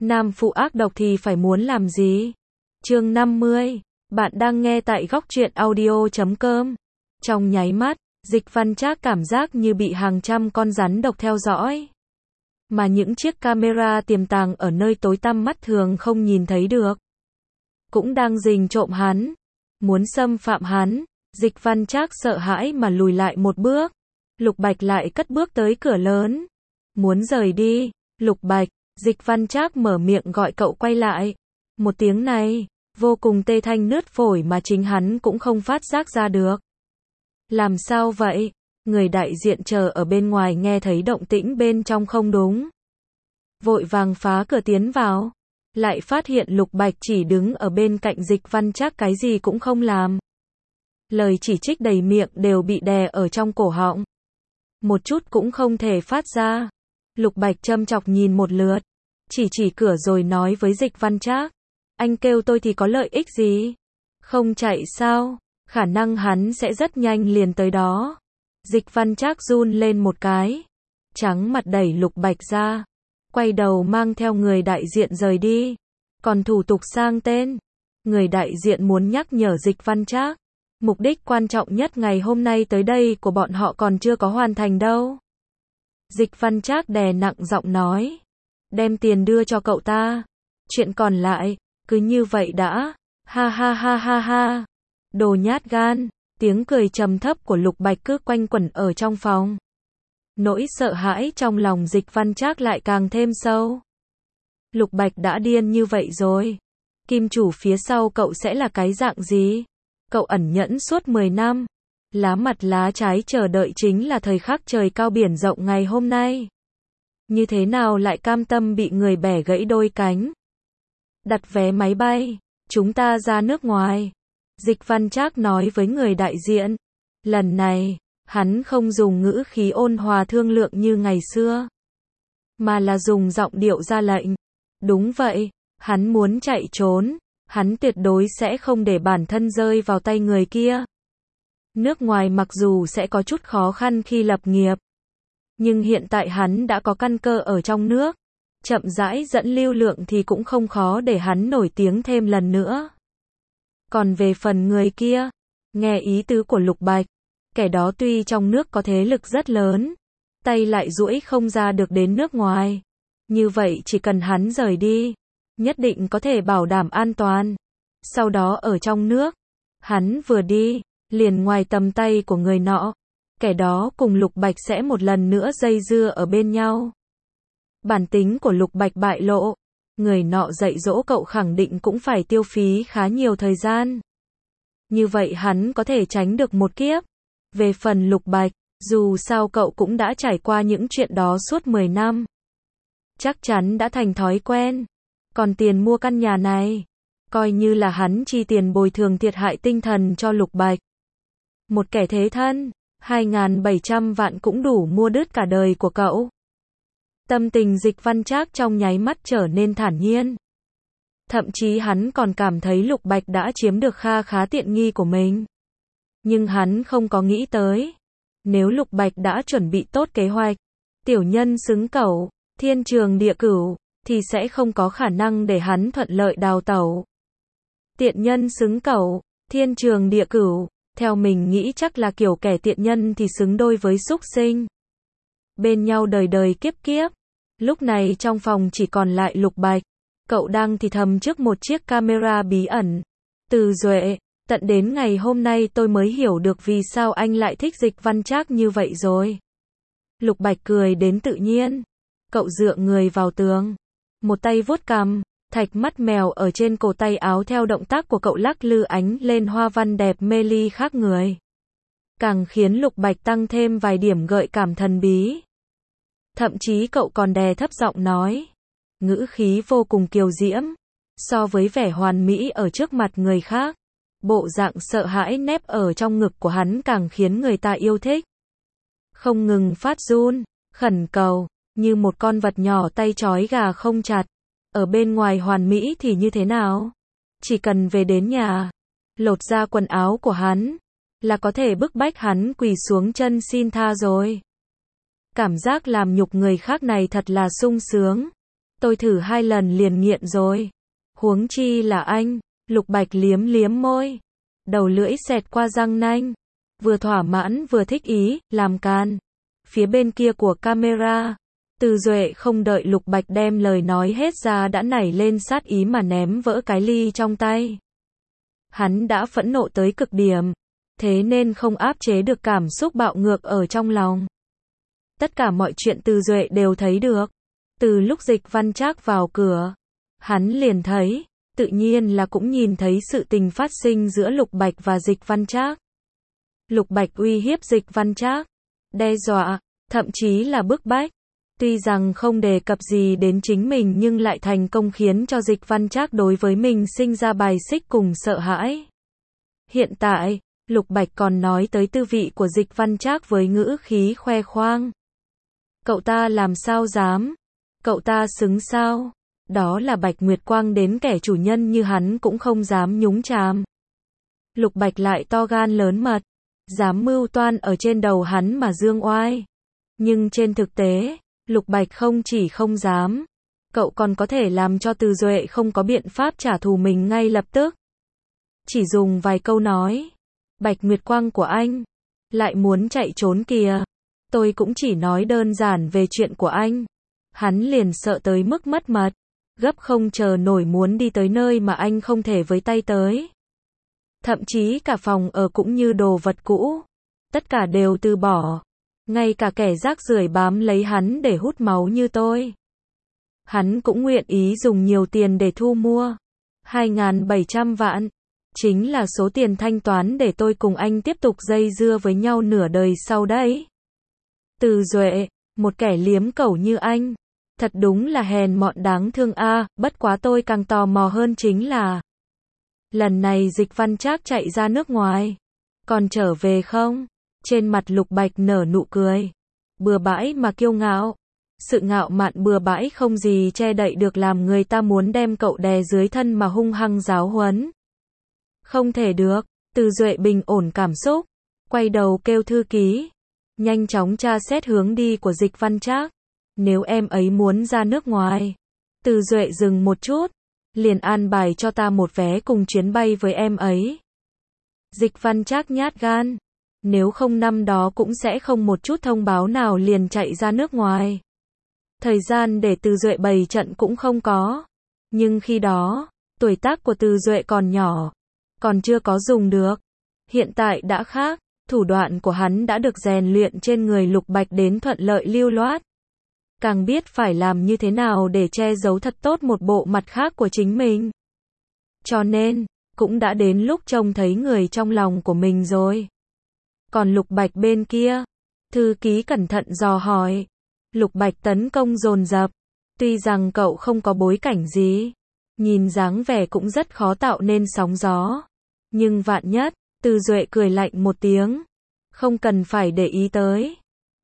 Nam phụ ác độc thì phải muốn làm gì? Chương 50. Bạn đang nghe tại góc truyện audio.com. Trong nháy mắt, Dịch Văn Trác cảm giác như bị hàng trăm con rắn độc theo dõi. Mà những chiếc camera tiềm tàng ở nơi tối tăm mắt thường không nhìn thấy được. Cũng đang rình trộm hắn. Muốn xâm phạm hắn. Dịch Văn Trác sợ hãi mà lùi lại một bước. Lục Bạch lại cất bước tới cửa lớn. Muốn rời đi. Lục Bạch. Dịch Văn Trác mở miệng gọi cậu quay lại. Một tiếng này, vô cùng tê thanh nứt phổi mà chính hắn cũng không phát giác ra được. Làm sao vậy? Người đại diện chờ ở bên ngoài nghe thấy động tĩnh bên trong không đúng. Vội vàng phá cửa tiến vào. Lại phát hiện Lục Bạch chỉ đứng ở bên cạnh Dịch Văn Trác cái gì cũng không làm. Lời chỉ trích đầy miệng đều bị đè ở trong cổ họng. Một chút cũng không thể phát ra. Lục Bạch châm chọc nhìn một lượt. Chỉ cửa rồi nói với Dịch Văn Trác. Anh kêu tôi thì có lợi ích gì? Không chạy sao? Khả năng hắn sẽ rất nhanh liền tới đó. Dịch Văn Trác run lên một cái. Trắng mặt đẩy Lục Bạch ra. Quay đầu mang theo người đại diện rời đi. Còn thủ tục sang tên. Người đại diện muốn nhắc nhở Dịch Văn Trác. Mục đích quan trọng nhất ngày hôm nay tới đây của bọn họ còn chưa có hoàn thành đâu. Dịch Văn Trác đè nặng giọng nói. Đem tiền đưa cho cậu ta. Chuyện còn lại, cứ như vậy đã. Ha ha ha ha ha. Đồ nhát gan. Tiếng cười trầm thấp của Lục Bạch cứ quanh quẩn ở trong phòng. Nỗi sợ hãi trong lòng Dịch Văn Trác lại càng thêm sâu. Lục Bạch đã điên như vậy rồi. Kim chủ phía sau cậu sẽ là cái dạng gì? Cậu ẩn nhẫn suốt 10 năm. Lá mặt lá trái chờ đợi chính là thời khắc trời cao biển rộng ngày hôm nay. Như thế nào lại cam tâm bị người bẻ gãy đôi cánh? Đặt vé máy bay, chúng ta ra nước ngoài. Dịch Văn Trác nói với người đại diện. Lần này, hắn không dùng ngữ khí ôn hòa thương lượng như ngày xưa. Mà là dùng giọng điệu ra lệnh. Đúng vậy, hắn muốn chạy trốn. Hắn tuyệt đối sẽ không để bản thân rơi vào tay người kia. Nước ngoài mặc dù sẽ có chút khó khăn khi lập nghiệp. Nhưng hiện tại hắn đã có căn cơ ở trong nước. Chậm rãi dẫn lưu lượng thì cũng không khó để hắn nổi tiếng thêm lần nữa. Còn về phần người kia, nghe ý tứ của Lục Bạch, kẻ đó tuy trong nước có thế lực rất lớn, tay lại duỗi không ra được đến nước ngoài. Như vậy chỉ cần hắn rời đi, nhất định có thể bảo đảm an toàn. Sau đó ở trong nước, hắn vừa đi, liền ngoài tầm tay của người nọ. Kẻ đó cùng Lục Bạch sẽ một lần nữa dây dưa ở bên nhau. Bản tính của Lục Bạch bại lộ. Người nọ dạy dỗ cậu khẳng định cũng phải tiêu phí khá nhiều thời gian. Như vậy hắn có thể tránh được một kiếp. Về phần Lục Bạch, dù sao cậu cũng đã trải qua những chuyện đó suốt 10 năm. Chắc chắn đã thành thói quen. Còn tiền mua căn nhà này, coi như là hắn chi tiền bồi thường thiệt hại tinh thần cho Lục Bạch. Một kẻ thế thân, 2.700 vạn cũng đủ mua đứt cả đời của cậu. Tâm tình Dịch Văn Trác trong nháy mắt trở nên thản nhiên. Thậm chí hắn còn cảm thấy Lục Bạch đã chiếm được kha khá tiện nghi của mình. Nhưng hắn không có nghĩ tới. Nếu Lục Bạch đã chuẩn bị tốt kế hoạch, tiểu nhân xứng cẩu, thiên trường địa cửu, thì sẽ không có khả năng để hắn thuận lợi đào tẩu. Tiện nhân xứng cẩu, thiên trường địa cửu, theo mình nghĩ chắc là kiểu kẻ tiện nhân thì xứng đôi với súc sinh. Bên nhau đời đời kiếp kiếp. Lúc này trong phòng chỉ còn lại Lục Bạch. Cậu đang thì thầm trước một chiếc camera bí ẩn. Từ Duệ, tận đến ngày hôm nay tôi mới hiểu được vì sao anh lại thích Dịch Văn Trác như vậy rồi. Lục Bạch cười đến tự nhiên. Cậu dựa người vào tường. Một tay vuốt cằm, thạch mắt mèo ở trên cổ tay áo theo động tác của cậu lắc lư ánh lên hoa văn đẹp mê ly khác người. Càng khiến Lục Bạch tăng thêm vài điểm gợi cảm thần bí. Thậm chí cậu còn đè thấp giọng nói. Ngữ khí vô cùng kiều diễm. So với vẻ hoàn mỹ ở trước mặt người khác, bộ dạng sợ hãi nép ở trong ngực của hắn càng khiến người ta yêu thích. Không ngừng phát run, khẩn cầu, như một con vật nhỏ tay trói gà không chặt. Ở bên ngoài hoàn mỹ thì như thế nào? Chỉ cần về đến nhà, lột ra quần áo của hắn, là có thể bức bách hắn quỳ xuống chân xin tha rồi. Cảm giác làm nhục người khác này thật là sung sướng. Tôi thử 2 lần liền nghiện rồi. Huống chi là anh. Lục Bạch liếm liếm môi. Đầu lưỡi xẹt qua răng nanh. Vừa thỏa mãn vừa thích ý, làm càn. Phía bên kia của camera, Từ Duệ không đợi Lục Bạch đem lời nói hết ra đã nảy lên sát ý mà ném vỡ cái ly trong tay. Hắn đã phẫn nộ tới cực điểm, thế nên không áp chế được cảm xúc bạo ngược ở trong lòng. Tất cả mọi chuyện Từ Duệ đều thấy được. Từ lúc Dịch Văn Trác vào cửa, hắn liền thấy, tự nhiên là cũng nhìn thấy sự tình phát sinh giữa Lục Bạch và Dịch Văn Trác. Lục Bạch uy hiếp Dịch Văn Trác, đe dọa, thậm chí là bức bách. Tuy rằng không đề cập gì đến chính mình nhưng lại thành công khiến cho Dịch Văn Trác đối với mình sinh ra bài xích cùng sợ hãi. Hiện tại, Lục Bạch còn nói tới tư vị của Dịch Văn Trác với ngữ khí khoe khoang. Cậu ta làm sao dám? Cậu ta xứng sao? Đó là Bạch Nguyệt Quang đến kẻ chủ nhân như hắn cũng không dám nhúng chàm. Lục Bạch lại to gan lớn mật, dám mưu toan ở trên đầu hắn mà dương oai. Nhưng trên thực tế, Lục Bạch không chỉ không dám, cậu còn có thể làm cho Từ Duệ không có biện pháp trả thù mình ngay lập tức. Chỉ dùng vài câu nói, Bạch Nguyệt Quang của anh lại muốn chạy trốn kìa. Tôi cũng chỉ nói đơn giản về chuyện của anh. Hắn liền sợ tới mức mất mật, gấp không chờ nổi muốn đi tới nơi mà anh không thể với tay tới. Thậm chí cả phòng ở cũng như đồ vật cũ, tất cả đều từ bỏ. Ngay cả kẻ rác rưởi bám lấy hắn để hút máu như tôi, hắn cũng nguyện ý dùng nhiều tiền để thu mua. 2.700 vạn, chính là số tiền thanh toán để tôi cùng anh tiếp tục dây dưa với nhau nửa đời sau đấy. Từ Duệ, một kẻ liếm cẩu như anh, thật đúng là hèn mọn đáng thương a. Bất quá tôi càng tò mò hơn chính là, lần này Dịch Văn Trác chạy ra nước ngoài, còn trở về không? Trên mặt Lục Bạch nở nụ cười, bừa bãi mà kiêu ngạo. Sự ngạo mạn bừa bãi không gì che đậy được làm người ta muốn đem cậu đè dưới thân mà hung hăng giáo huấn. Không thể được. Từ Duệ bình ổn cảm xúc, quay đầu kêu thư ký, nhanh chóng tra xét hướng đi của Dịch Văn Trác. Nếu em ấy muốn ra nước ngoài. Từ Duệ dừng một chút, liền an bài cho ta một vé cùng chuyến bay với em ấy. Dịch Văn Trác nhát gan, nếu không năm đó cũng sẽ không một chút thông báo nào liền chạy ra nước ngoài. Thời gian để Từ Duệ bày trận cũng không có. Nhưng khi đó, tuổi tác của Từ Duệ còn nhỏ, còn chưa có dùng được. Hiện tại đã khác, thủ đoạn của hắn đã được rèn luyện trên người Lục Bạch đến thuận lợi lưu loát. Càng biết phải làm như thế nào để che giấu thật tốt một bộ mặt khác của chính mình. Cho nên, cũng đã đến lúc trông thấy người trong lòng của mình rồi. Còn Lục Bạch bên kia, thư ký cẩn thận dò hỏi. Lục Bạch tấn công dồn dập. Tuy rằng cậu không có bối cảnh gì, nhìn dáng vẻ cũng rất khó tạo nên sóng gió. Nhưng vạn nhất, Từ Duệ cười lạnh một tiếng. Không cần phải để ý tới.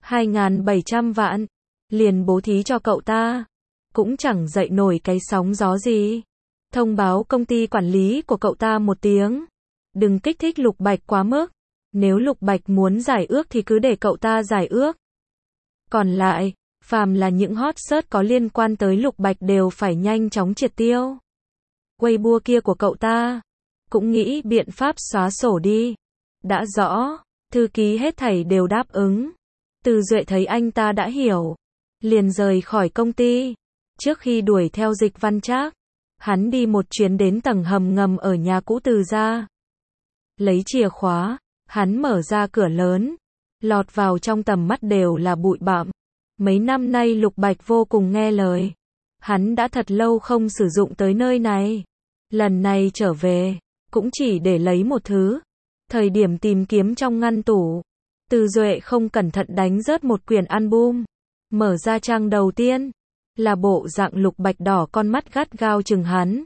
2.700 vạn, liền bố thí cho cậu ta. Cũng chẳng dậy nổi cái sóng gió gì. Thông báo công ty quản lý của cậu ta một tiếng. Đừng kích thích Lục Bạch quá mức. Nếu Lục Bạch muốn giải ước thì cứ để cậu ta giải ước. Còn lại, phàm là những hot search có liên quan tới Lục Bạch đều phải nhanh chóng triệt tiêu. Weibo kia của cậu ta, cũng nghĩ biện pháp xóa sổ đi. Đã rõ, thư ký hết thảy đều đáp ứng. Từ Duệ thấy anh ta đã hiểu, liền rời khỏi công ty. Trước khi đuổi theo Dịch Văn Trác, hắn đi một chuyến đến tầng hầm ngầm ở nhà cũ Từ gia. Lấy chìa khóa, hắn mở ra cửa lớn, lọt vào trong tầm mắt đều là bụi bặm. Mấy năm nay Lục Bạch vô cùng nghe lời. Hắn đã thật lâu không sử dụng tới nơi này. Lần này trở về, cũng chỉ để lấy một thứ. Thời điểm tìm kiếm trong ngăn tủ, Từ Duệ không cẩn thận đánh rớt một quyển album. Mở ra trang đầu tiên, là bộ dạng Lục Bạch đỏ con mắt gắt gao chừng hắn.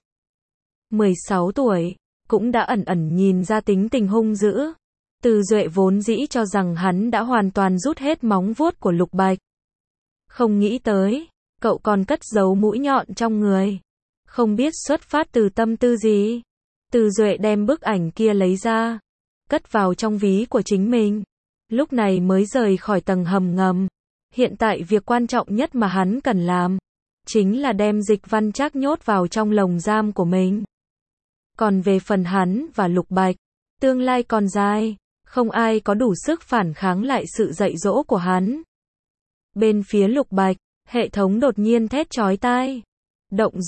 16 tuổi, cũng đã ẩn ẩn nhìn ra tính tình hung dữ. Từ Duệ vốn dĩ cho rằng hắn đã hoàn toàn rút hết móng vuốt của Lục Bạch. Không nghĩ tới, cậu còn cất giấu mũi nhọn trong người. Không biết xuất phát từ tâm tư gì. Từ Duệ đem bức ảnh kia lấy ra, cất vào trong ví của chính mình. Lúc này mới rời khỏi tầng hầm ngầm. Hiện tại việc quan trọng nhất mà hắn cần làm, chính là đem Dịch Văn Trác nhốt vào trong lồng giam của mình. Còn về phần hắn và Lục Bạch, tương lai còn dài, không ai có đủ sức phản kháng lại sự dạy dỗ của hắn. Bên phía Lục Bạch, hệ thống đột nhiên thét chói tai. Động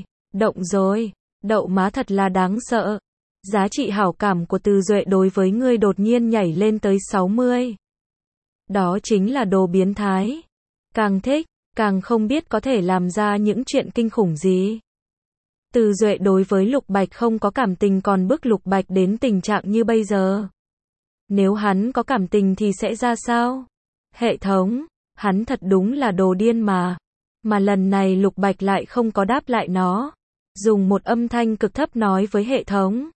rồi, đậu má thật là đáng sợ. Giá trị hảo cảm của Từ Duệ đối với ngươi đột nhiên nhảy lên tới 60. Đó chính là đồ biến thái. Càng thích, càng không biết có thể làm ra những chuyện kinh khủng gì. Từ Duệ đối với Lục Bạch không có cảm tình còn bức Lục Bạch đến tình trạng như bây giờ. Nếu hắn có cảm tình thì sẽ ra sao? Hệ thống, hắn thật đúng là đồ điên mà. Mà lần này Lục Bạch lại không có đáp lại nó. Dùng một âm thanh cực thấp nói với hệ thống.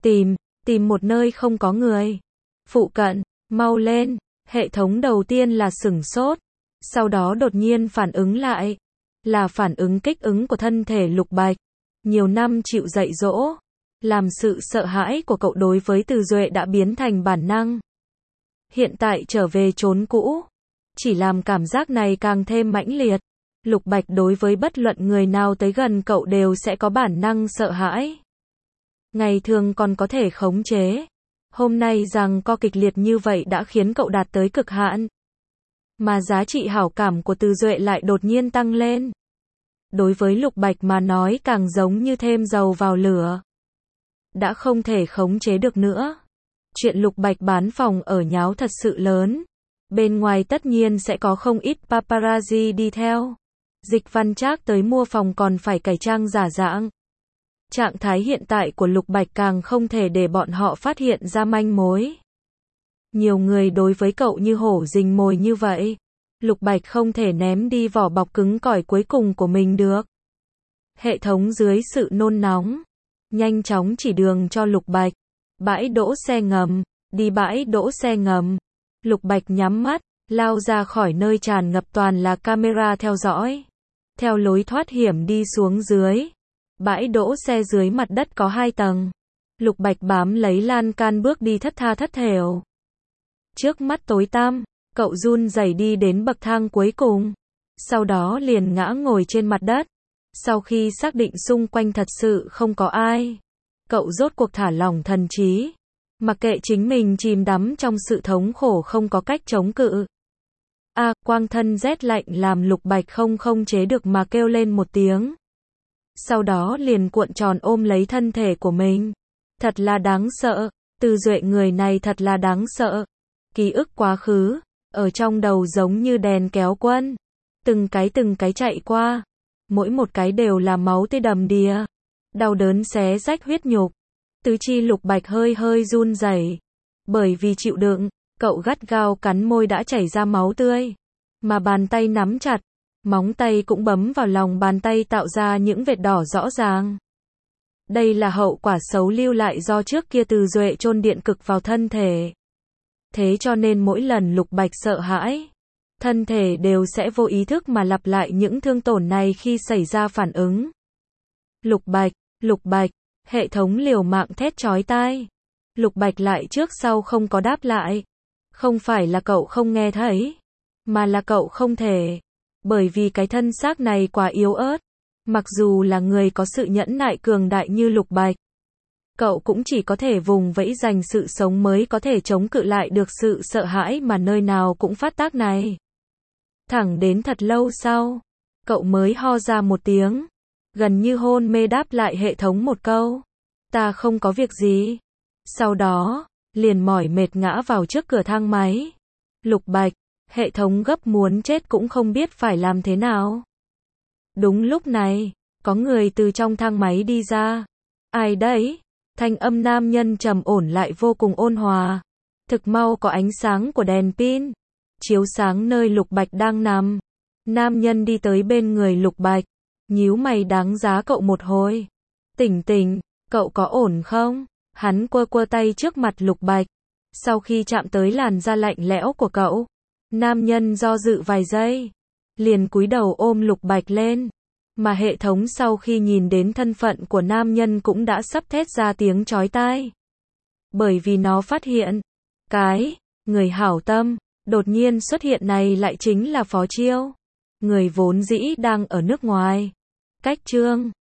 Tìm một nơi không có người. Phụ cận, mau lên. Hệ thống đầu tiên là sửng sốt. Sau đó đột nhiên phản ứng lại. Là phản ứng kích ứng của thân thể Lục Bạch. Nhiều năm chịu dạy dỗ. Làm sự sợ hãi của cậu đối với Từ Duệ đã biến thành bản năng. Hiện tại trở về chốn cũ. Chỉ làm cảm giác này càng thêm mãnh liệt. Lục Bạch đối với bất luận người nào tới gần cậu đều sẽ có bản năng sợ hãi. Ngày thường còn có thể khống chế. Hôm nay rằng co kịch liệt như vậy đã khiến cậu đạt tới cực hạn. Mà giá trị hảo cảm của Từ Duệ lại đột nhiên tăng lên. Đối với Lục Bạch mà nói càng giống như thêm dầu vào lửa. Đã không thể khống chế được nữa. Chuyện Lục Bạch bán phòng ở nháo thật sự lớn. Bên ngoài tất nhiên sẽ có không ít paparazzi đi theo. Dịch Văn Trác tới mua phòng còn phải cải trang giả dạng. Trạng thái hiện tại của Lục Bạch càng không thể để bọn họ phát hiện ra manh mối. Nhiều người đối với cậu như hổ rình mồi như vậy. Lục Bạch không thể ném đi vỏ bọc cứng cỏi cuối cùng của mình được. Hệ thống dưới sự nôn nóng. Nhanh chóng chỉ đường cho Lục Bạch. Bãi đỗ xe ngầm. Đi bãi đỗ xe ngầm. Lục Bạch nhắm mắt. Lao ra khỏi nơi tràn ngập toàn là camera theo dõi. Theo lối thoát hiểm đi xuống dưới. Bãi đỗ xe dưới mặt đất có 2 tầng. Lục Bạch bám lấy lan can bước đi thất tha thất thểu. Trước mắt tối tăm, cậu run rẩy đi đến bậc thang cuối cùng. Sau đó liền ngã ngồi trên mặt đất. Sau khi xác định xung quanh thật sự không có ai, cậu rốt cuộc thả lỏng thần trí. Mặc kệ chính mình chìm đắm trong sự thống khổ không có cách chống cự. Quang thân rét lạnh làm Lục Bạch không chế được mà kêu lên một tiếng. Sau đó liền cuộn tròn ôm lấy thân thể của mình. Thật là đáng sợ. Từ Duệ người này thật là đáng sợ. Ký ức quá khứ, ở trong đầu giống như đèn kéo quân. Từng cái chạy qua. Mỗi một cái đều là máu tươi đầm đìa. Đau đớn xé rách huyết nhục. Tứ chi Lục Bạch hơi run rẩy. Bởi vì chịu đựng, cậu gắt gao cắn môi đã chảy ra máu tươi. Mà bàn tay nắm chặt. Móng tay cũng bấm vào lòng bàn tay tạo ra những vệt đỏ rõ ràng. Đây là hậu quả xấu lưu lại do trước kia Từ Duệ chôn điện cực vào thân thể. Thế cho nên mỗi lần Lục Bạch sợ hãi, thân thể đều sẽ vô ý thức mà lặp lại những thương tổn này khi xảy ra phản ứng. Lục Bạch, hệ thống liều mạng thét chói tai. Lục Bạch lại trước sau không có đáp lại. Không phải là cậu không nghe thấy, mà là cậu không thể. Bởi vì cái thân xác này quá yếu ớt. Mặc dù là người có sự nhẫn nại cường đại như Lục Bạch, cậu cũng chỉ có thể vùng vẫy giành sự sống mới có thể chống cự lại được sự sợ hãi mà nơi nào cũng phát tác này. Thẳng đến thật lâu sau, cậu mới ho ra một tiếng, gần như hôn mê đáp lại hệ thống một câu. Ta không có việc gì. Sau đó, liền mỏi mệt ngã vào trước cửa thang máy. Lục Bạch, hệ thống gấp muốn chết cũng không biết phải làm thế nào. Đúng lúc này, có người từ trong thang máy đi ra. Ai đấy? Thanh âm nam nhân trầm ổn lại vô cùng ôn hòa. Thực mau có ánh sáng của đèn pin chiếu sáng nơi Lục Bạch đang nằm. Nam nhân đi tới bên người Lục Bạch, nhíu mày đáng giá cậu một hồi. Tỉnh, cậu có ổn không? Hắn quơ tay trước mặt Lục Bạch. Sau khi chạm tới làn da lạnh lẽo của cậu, nam nhân do dự vài giây, liền cúi đầu ôm Lục Bạch lên. Mà hệ thống sau khi nhìn đến thân phận của nam nhân cũng đã sắp thét ra tiếng chói tai. Bởi vì nó phát hiện, người hảo tâm, đột nhiên xuất hiện này lại chính là Phó Chiêu. người vốn dĩ đang ở nước ngoài. Cách chương